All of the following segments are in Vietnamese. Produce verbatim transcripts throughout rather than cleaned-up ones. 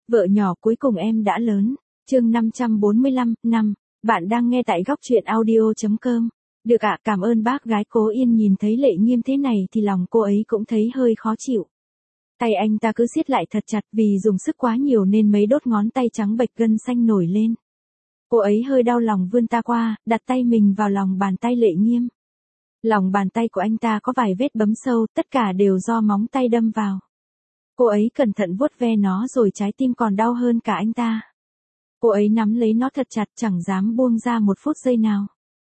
Vợ nhỏ cuối cùng em đã lớn. Chương năm trăm bốn mươi lăm, năm. Bạn đang nghe tại góc truyện audio chấm com. Được ạ, cảm ơn bác gái. Cố Yên nhìn thấy Lệ Nghiêm thế này thì lòng cô ấy cũng thấy hơi khó chịu. Tay anh ta cứ siết lại thật chặt, vì dùng sức quá nhiều nên mấy đốt ngón tay trắng bệch gân xanh nổi lên. Cô ấy hơi đau lòng vươn ta qua, đặt tay mình vào lòng bàn tay Lệ Nghiêm. Lòng bàn tay của anh ta có vài vết bấm sâu, tất cả đều do móng tay đâm vào. Cô ấy cẩn thận vuốt ve nó rồi trái tim còn đau hơn cả anh ta. Cô ấy nắm lấy nó thật chặt, chẳng dám buông ra một phút giây nào.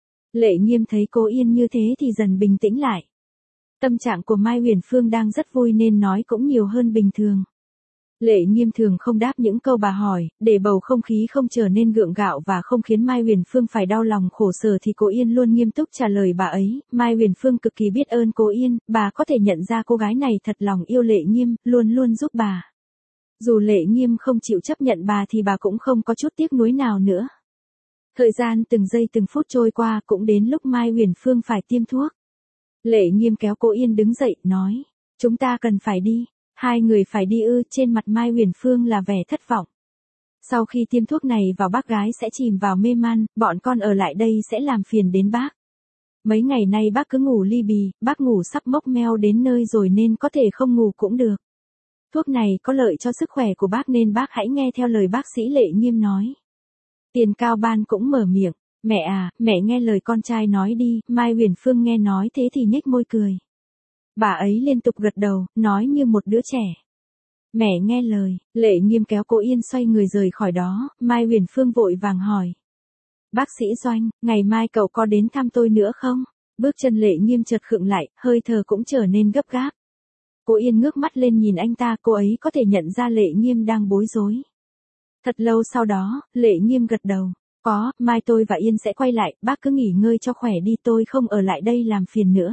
Lệ Nghiêm thấy Cố Yên như thế thì dần bình tĩnh lại. Tâm trạng của Mai Huyền Phương đang rất vui nên nói cũng nhiều hơn bình thường. Lệ Nghiêm thường không đáp những câu bà hỏi, để bầu không khí không trở nên gượng gạo và không khiến Mai Huyền Phương phải đau lòng khổ sở thì Cố Yên luôn nghiêm túc trả lời bà ấy. Mai Huyền Phương cực kỳ biết ơn Cố Yên, bà có thể nhận ra cô gái này thật lòng yêu Lệ Nghiêm, luôn luôn giúp bà. Dù Lệ Nghiêm không chịu chấp nhận bà thì bà cũng không có chút tiếc nuối nào nữa. Thời gian từng giây từng phút trôi qua, cũng đến lúc Mai Huyền Phương phải tiêm thuốc. Lệ Nghiêm kéo Cố Yên đứng dậy, nói, chúng ta cần phải đi. Hai người phải đi ư? Trên mặt Mai Huyền Phương là vẻ thất vọng. Sau khi tiêm thuốc này vào bác gái sẽ chìm vào mê man, bọn con ở lại đây sẽ làm phiền đến bác. Mấy ngày nay bác cứ ngủ li bì, bác ngủ sắp mốc meo đến nơi rồi nên có thể không ngủ cũng được. Thuốc này có lợi cho sức khỏe của bác nên bác hãy nghe theo lời bác sĩ Lệ Nghiêm nói. Tiền Cao Ban cũng mở miệng, mẹ à, mẹ nghe lời con trai nói đi. Mai Huyền Phương nghe nói thế thì nhếch môi cười. Bà ấy liên tục gật đầu, nói như một đứa trẻ. Mẹ nghe lời. Lệ Nghiêm kéo Cố Yên xoay người rời khỏi đó. Mai Huyền Phương vội vàng hỏi. Bác sĩ Doanh, ngày mai cậu có đến thăm tôi nữa không? Bước chân Lệ Nghiêm chợt khựng lại, hơi thở cũng trở nên gấp gáp. Cố Yên ngước mắt lên nhìn anh ta, cô ấy có thể nhận ra Lệ Nghiêm đang bối rối. Thật lâu sau đó, Lệ Nghiêm gật đầu. Có, mai tôi và Yên sẽ quay lại, bác cứ nghỉ ngơi cho khỏe đi, tôi không ở lại đây làm phiền nữa.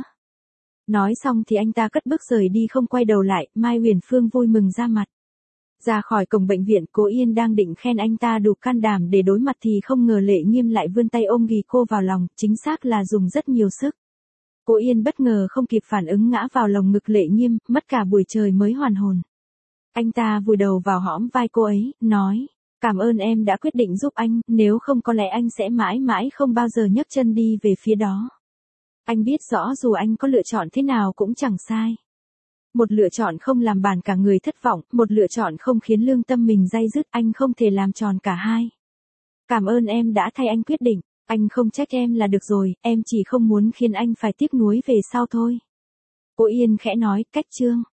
Nói xong thì anh ta cất bước rời đi không quay đầu lại. Mai Huyền Phương vui mừng ra mặt. Ra khỏi cổng bệnh viện, Cố Yên đang định khen anh ta đủ can đảm để đối mặt thì không ngờ Lệ Nghiêm lại vươn tay ôm ghì cô vào lòng, chính xác là dùng rất nhiều sức. Cố Yên bất ngờ không kịp phản ứng ngã vào lồng ngực Lệ Nghiêm, mất cả buổi trời mới hoàn hồn. Anh ta vùi đầu vào hõm vai cô ấy, nói, cảm ơn em đã quyết định giúp anh, nếu không có lẽ anh sẽ mãi mãi không bao giờ nhấc chân đi về phía đó. Anh biết rõ dù anh có lựa chọn thế nào cũng chẳng sai. Một lựa chọn không làm bản cả người thất vọng, một lựa chọn không khiến lương tâm mình day dứt, anh không thể làm tròn cả hai. Cảm ơn em đã thay anh quyết định, anh không trách em là được rồi, em chỉ không muốn khiến anh phải tiếc nuối về sau thôi. Cố Yên khẽ nói, cách chương.